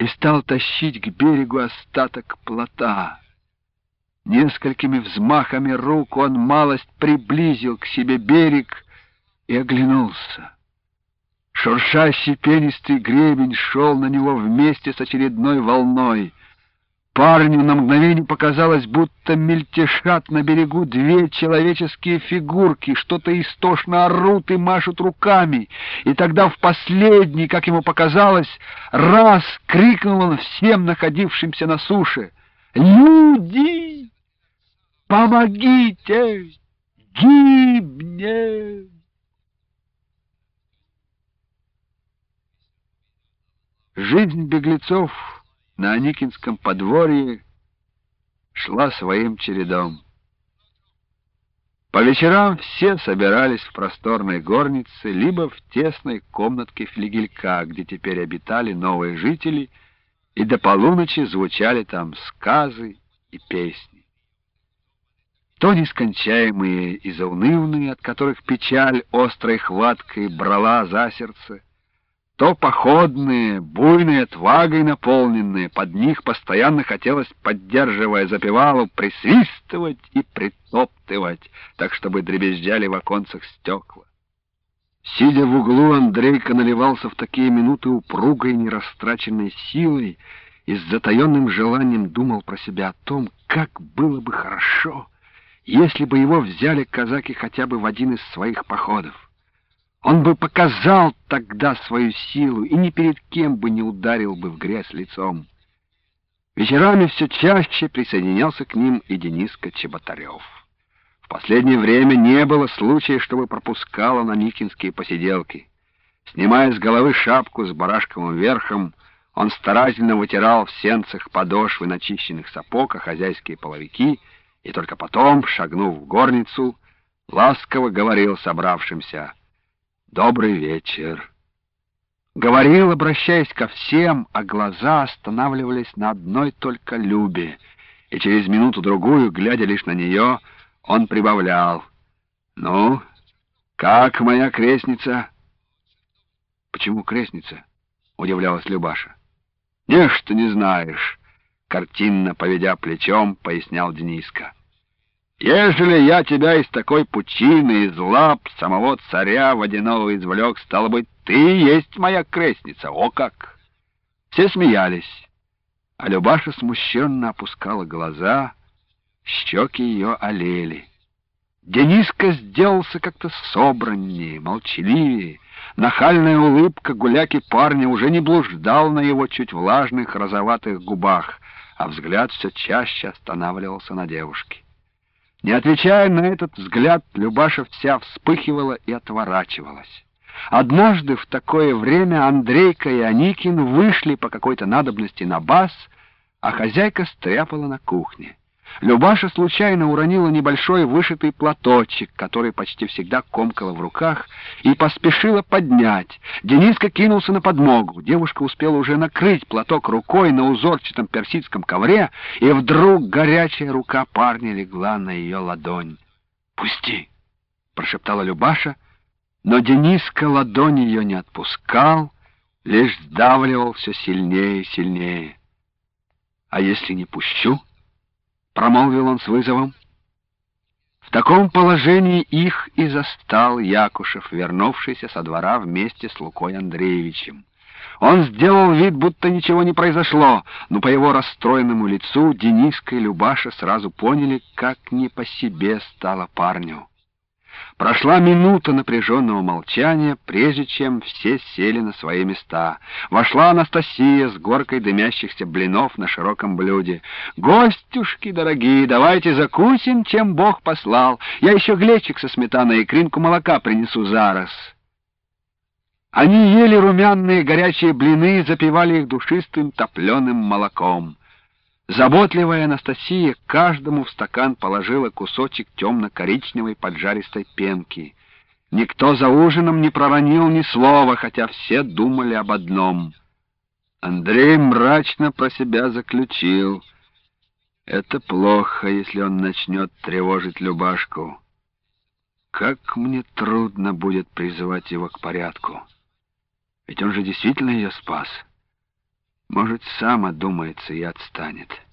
и стал тащить к берегу остаток плота. Несколькими взмахами рук он малость приблизил к себе берег и оглянулся. Шуршащий пенистый гребень шел на него вместе с очередной волной. Парню на мгновение показалось, будто мельтешат на берегу две человеческие фигурки, что-то истошно орут и машут руками. И тогда в последний, как ему показалось, раз крикнул он всем находившимся на суше: «Люди! Помогите! Гибнем!» Жизнь беглецов на Аникинском подворье шла своим чередом. По вечерам все собирались в просторной горнице, либо в тесной комнатке флигелька, где теперь обитали новые жители, и до полуночи звучали там сказы и песни. То нескончаемые и заунывные, от которых печаль острой хваткой брала за сердце, то походные, буйной отвагой наполненные, под них постоянно хотелось, поддерживая запевалу, присвистывать и притоптывать, так, чтобы дребезжали в оконцах стекла. Сидя в углу, Андрейка наливался в такие минуты упругой, нерастраченной силой и с затаенным желанием думал про себя о том, как было бы хорошо, если бы его взяли казаки хотя бы в один из своих походов. Он бы показал тогда свою силу и ни перед кем бы не ударил бы в грязь лицом. Вечерами все чаще присоединялся к ним и Дениска Чеботарев. В последнее время не было случая, чтобы пропускал он аникинские посиделки. Снимая с головы шапку с барашковым верхом, он старательно вытирал в сенцах подошвы начищенных сапог, а хозяйские половики, и только потом, шагнув в горницу, ласково говорил собравшимся: «Добрый вечер». Говорил, обращаясь ко всем, а глаза останавливались на одной только Любе, и через минуту-другую, глядя лишь на нее, он прибавлял: «Ну, как моя крестница?» «Почему крестница?» — удивлялась Любаша. «Нечто не знаешь», — картинно поведя плечом, пояснял Дениска. «Ежели я тебя из такой пучины, из лап самого царя водяного извлек, стало быть, ты есть моя крестница, о как!» Все смеялись, а Любаша смущенно опускала глаза, щеки ее олели. Дениска сделался как-то собраннее, молчаливее. Нахальная улыбка гуляки парня уже не блуждал на его чуть влажных розоватых губах, а взгляд все чаще останавливался на девушке. Не отвечая на этот взгляд, Любаша вся вспыхивала и отворачивалась. Однажды в такое время Андрейка и Аникин вышли по какой-то надобности на бас, а хозяйка стряпала на кухне. Любаша случайно уронила небольшой вышитый платочек, который почти всегда комкала в руках, и поспешила поднять. Дениска кинулся на подмогу. Девушка успела уже накрыть платок рукой на узорчатом персидском ковре, и вдруг горячая рука парня легла на ее ладонь. «Пусти!» — прошептала Любаша, но Дениска ладонь ее не отпускал, лишь сдавливал все сильнее и сильнее. «А если не пущу?» — промолвил он с вызовом. В таком положении их и застал Якушев, вернувшийся со двора вместе с Лукой Андреевичем. Он сделал вид, будто ничего не произошло, но по его расстроенному лицу Дениска и Любаша сразу поняли, как не по себе стало парню. Прошла минута напряженного молчания, прежде чем все сели на свои места. Вошла Анастасия с горкой дымящихся блинов на широком блюде. «Гостюшки дорогие, давайте закусим, чем Бог послал. Я еще глечик со сметаной и кринку молока принесу зараз». Они ели румяные горячие блины, запивали их душистым топленым молоком. Заботливая Анастасия каждому в стакан положила кусочек темно-коричневой поджаристой пенки. Никто за ужином не проронил ни слова, хотя все думали об одном. Андрей мрачно про себя заключил: это плохо, если он начнет тревожить Любашку. Как мне трудно будет призывать его к порядку. Ведь он же действительно ее спас. Может, сам одумается и отстанет.